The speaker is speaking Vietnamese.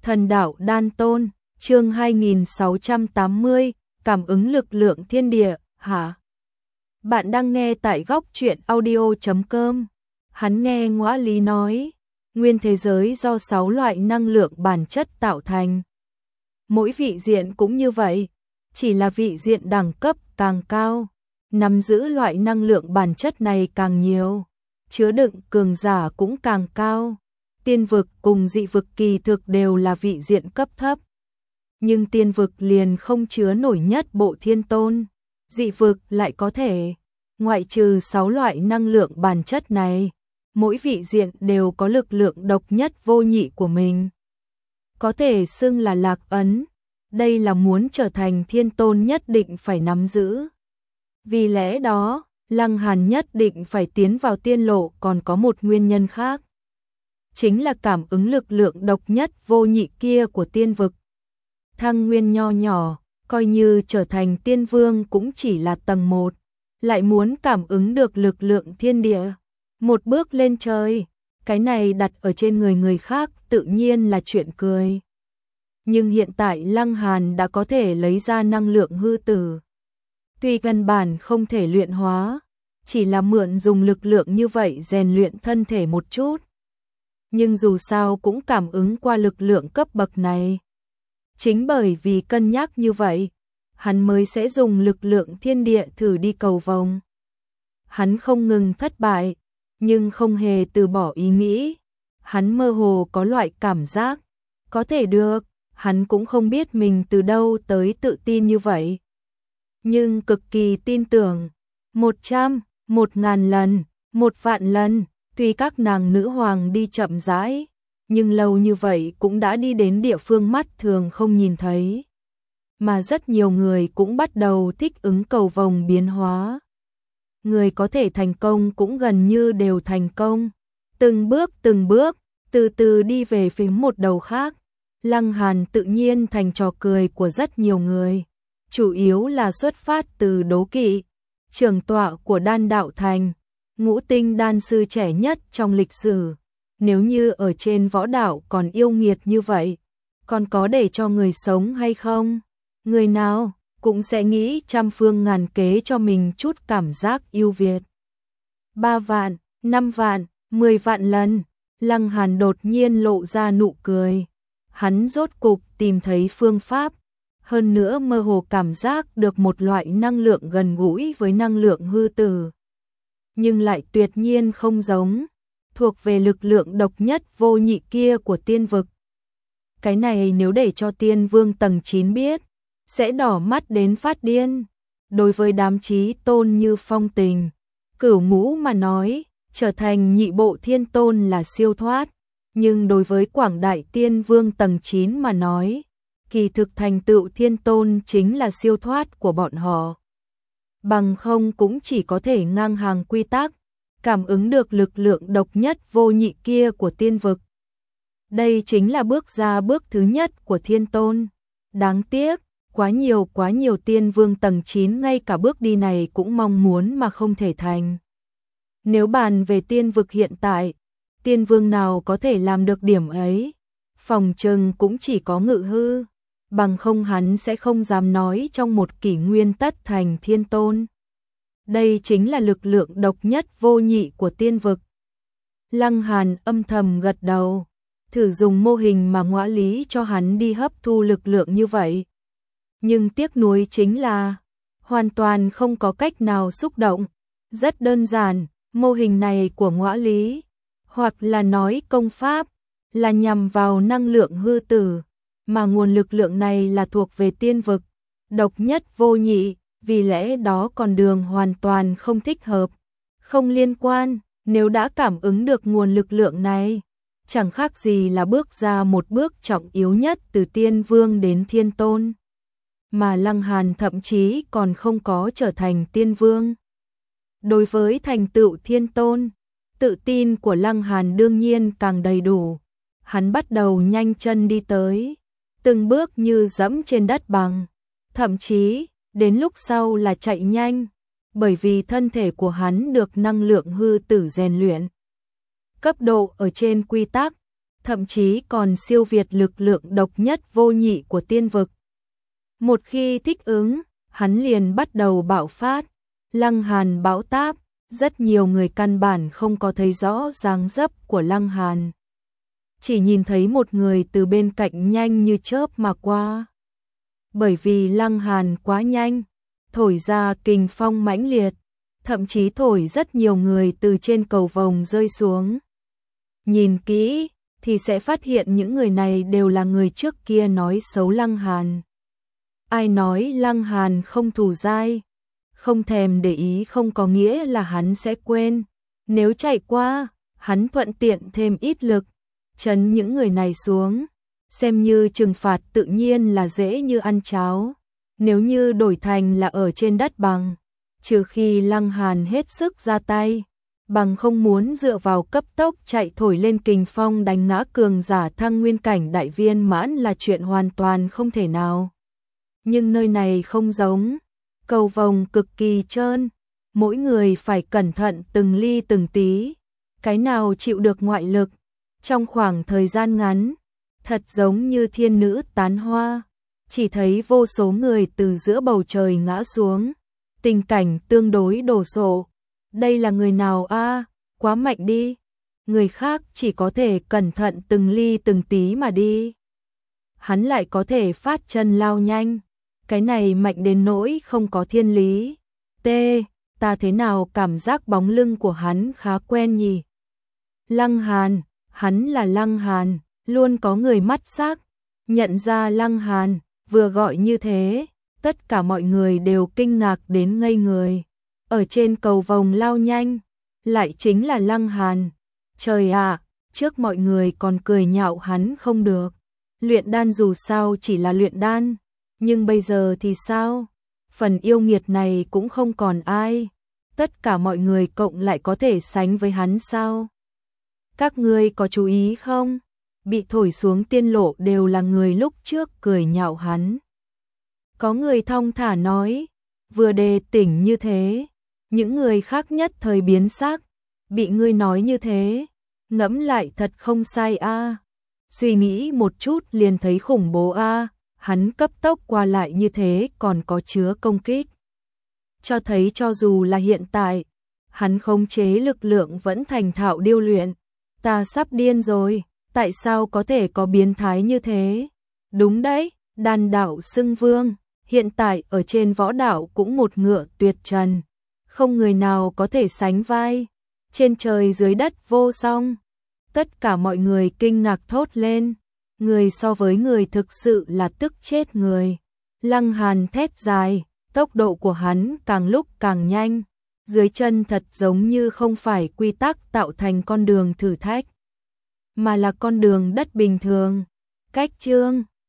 Thần đạo đan tôn, chương 2680, cảm ứng lực lượng thiên địa, hả? Bạn đang nghe tại góc truyện audio.com. Hắn nghe Ngõa Lý nói, nguyên thế giới do 6 loại năng lượng bản chất tạo thành. Mỗi vị diện cũng như vậy, chỉ là vị diện đẳng cấp càng cao, nắm giữ loại năng lượng bản chất này càng nhiều, chứa đựng cường giả cũng càng cao. Tiên vực cùng dị vực kỳ thực đều là vị diện cấp thấp. Nhưng tiên vực liền không chứa nổi nhất bộ thiên tôn, dị vực lại có thể. Ngoại trừ 6 loại năng lượng bản chất này, mỗi vị diện đều có lực lượng độc nhất vô nhị của mình. Có thể xưng là lạc ấn, đây là muốn trở thành thiên tôn nhất định phải nắm giữ. Vì lẽ đó, Lăng Hàn nhất định phải tiến vào tiên lộ còn có một nguyên nhân khác. Chính là cảm ứng lực lượng độc nhất vô nhị kia của tiên vực. Thăng nguyên nho nhỏ, coi như trở thành tiên vương cũng chỉ là tầng 1, lại muốn cảm ứng được lực lượng thiên địa. Một bước lên trời, cái này đặt ở trên người khác tự nhiên là chuyện cười. Nhưng hiện tại Lăng Hàn đã có thể lấy ra năng lượng hư tử. Tuy căn bản không thể luyện hóa, chỉ là mượn dùng lực lượng như vậy rèn luyện thân thể một chút. Nhưng dù sao cũng cảm ứng qua lực lượng cấp bậc này. Chính bởi vì cân nhắc như vậy, hắn mới sẽ dùng lực lượng thiên địa thử đi cầu vồng. Hắn không ngừng thất bại, nhưng không hề từ bỏ ý nghĩ. Hắn mơ hồ có loại cảm giác, có thể được, hắn cũng không biết mình từ đâu tới tự tin như vậy. Nhưng cực kỳ tin tưởng, 100, 1000 lần, 1.000 lần. Tuy các nàng nữ hoàng đi chậm rãi, nhưng lâu như vậy cũng đã đi đến địa phương mắt thường không nhìn thấy. Mà rất nhiều người cũng bắt đầu thích ứng cầu vồng biến hóa. Người có thể thành công cũng gần như đều thành công. Từng bước, từ từ đi về phía một đầu khác. Lăng Hàn tự nhiên thành trò cười của rất nhiều người. Chủ yếu là xuất phát từ đố kỵ. Trưởng tọa của Đan Đạo Thành, ngũ tinh đan sư trẻ nhất trong lịch sử, nếu như ở trên võ đạo còn yêu nghiệt như vậy, còn có để cho người sống hay không? Người nào cũng sẽ nghĩ trăm phương ngàn kế cho mình chút cảm giác yêu Việt. 3 vạn, 5 vạn, 10 vạn lần, Lăng Hàn đột nhiên lộ ra nụ cười. Hắn rốt cục tìm thấy phương pháp, hơn nữa mơ hồ cảm giác được một loại năng lượng gần gũi với năng lượng hư tử. Nhưng lại tuyệt nhiên không giống, thuộc về lực lượng độc nhất vô nhị kia của tiên vực. Cái này nếu để cho tiên vương tầng 9 biết, sẽ đỏ mắt đến phát điên. Đối với đám chí tôn như Phong Tình, Cửu Ngũ mà nói, trở thành nhị bộ thiên tôn là siêu thoát. Nhưng đối với quảng đại tiên vương tầng 9 mà nói, kỳ thực thành tựu thiên tôn chính là siêu thoát của bọn họ. Bằng không cũng chỉ có thể ngang hàng quy tắc, cảm ứng được lực lượng độc nhất vô nhị kia của tiên vực. Đây chính là bước ra bước thứ nhất của thiên tôn. Đáng tiếc, quá nhiều tiên vương tầng 9 ngay cả bước đi này cũng mong muốn mà không thể thành. Nếu bàn về tiên vực hiện tại, tiên vương nào có thể làm được điểm ấy? Phòng trừng cũng chỉ có Ngự Hư. Bằng không hắn sẽ không dám nói trong một kỷ nguyên tất thành thiên tôn. Đây chính là lực lượng độc nhất vô nhị của tiên vực. Lăng Hàn âm thầm gật đầu, thử dùng mô hình mà Ngõa Lý cho hắn đi hấp thu lực lượng như vậy. Nhưng tiếc nuối chính là, hoàn toàn không có cách nào xúc động. Rất đơn giản, mô hình này của Ngõa Lý, hoặc là nói công pháp, là nhằm vào năng lượng hư tử. Mà nguồn lực lượng này là thuộc về tiên vực, độc nhất vô nhị, vì lẽ đó con đường hoàn toàn không thích hợp, không liên quan. Nếu đã cảm ứng được nguồn lực lượng này, chẳng khác gì là bước ra một bước trọng yếu nhất từ tiên vương đến thiên tôn. Mà Lăng Hàn thậm chí còn không có trở thành tiên vương. Đối với thành tựu thiên tôn, tự tin của Lăng Hàn đương nhiên càng đầy đủ. Hắn bắt đầu nhanh chân đi tới, từng bước như dẫm trên đất bằng, thậm chí, đến lúc sau là chạy nhanh, bởi vì thân thể của hắn được năng lượng hư tử rèn luyện. Cấp độ ở trên quy tắc, thậm chí còn siêu việt lực lượng độc nhất vô nhị của tiên vực. Một khi thích ứng, hắn liền bắt đầu bạo phát, Lăng Hàn bão táp, rất nhiều người căn bản không có thấy rõ dáng dấp của Lăng Hàn. Chỉ nhìn thấy một người từ bên cạnh nhanh như chớp mà qua. Bởi vì Lăng Hàn quá nhanh, thổi ra kình phong mãnh liệt, thậm chí thổi rất nhiều người từ trên cầu vồng rơi xuống. Nhìn kỹ thì sẽ phát hiện những người này đều là người trước kia nói xấu Lăng Hàn. Ai nói Lăng Hàn không thù dai, không thèm để ý không có nghĩa là hắn sẽ quên. Nếu chạy qua, hắn thuận tiện thêm ít lực, trấn những người này xuống, xem như trừng phạt tự nhiên là dễ như ăn cháo. Nếu như đổi thành là ở trên đất bằng, trừ khi Lăng Hàn hết sức ra tay, bằng không muốn dựa vào cấp tốc chạy thổi lên kình phong đánh ngã cường giả thăng nguyên cảnh đại viên mãn là chuyện hoàn toàn không thể nào. Nhưng nơi này không giống, cầu vồng cực kỳ trơn, mỗi người phải cẩn thận từng ly từng tí, cái nào chịu được ngoại lực, trong khoảng thời gian ngắn, thật giống như thiên nữ tán hoa, chỉ thấy vô số người từ giữa bầu trời ngã xuống, tình cảnh tương đối đồ sộ. Đây là người nào a? Quá mạnh đi. Người khác chỉ có thể cẩn thận từng ly từng tí mà đi. Hắn lại có thể phát chân lao nhanh. Cái này mạnh đến nỗi không có thiên lý. Ta thế nào cảm giác bóng lưng của hắn khá quen nhỉ? Lăng Hàn, hắn là Lăng Hàn, luôn có người mắt sắc, nhận ra Lăng Hàn, vừa gọi như thế, tất cả mọi người đều kinh ngạc đến ngây người. Ở trên cầu vồng lao nhanh, lại chính là Lăng Hàn. Trời ạ, trước mọi người còn cười nhạo hắn không được. Luyện đan dù sao chỉ là luyện đan, nhưng bây giờ thì sao? Phần yêu nghiệt này cũng không còn ai. Tất cả mọi người cộng lại có thể sánh với hắn sao? Các ngươi có chú ý không? Bị thổi xuống tiên lộ đều là người lúc trước cười nhạo hắn. Có người thong thả nói, vừa đề tỉnh như thế, những người khác nhất thời biến sắc, bị ngươi nói như thế, ngẫm lại thật không sai a. Suy nghĩ một chút liền thấy khủng bố a, hắn cấp tốc qua lại như thế còn có chứa công kích. Cho thấy cho dù là hiện tại, hắn khống chế lực lượng vẫn thành thạo điêu luyện. Ta sắp điên rồi, tại sao có thể có biến thái như thế? Đúng đấy, đan đạo xưng vương, hiện tại ở trên võ đạo cũng một ngựa tuyệt trần, không người nào có thể sánh vai, trên trời dưới đất vô song. Tất cả mọi người kinh ngạc thốt lên, người so với người thực sự là tức chết người. Lăng Hàn thét dài, tốc độ của hắn càng lúc càng nhanh, dưới chân thật giống như không phải quy tắc tạo thành con đường thử thách, mà là con đường đất bình thường. Cách chương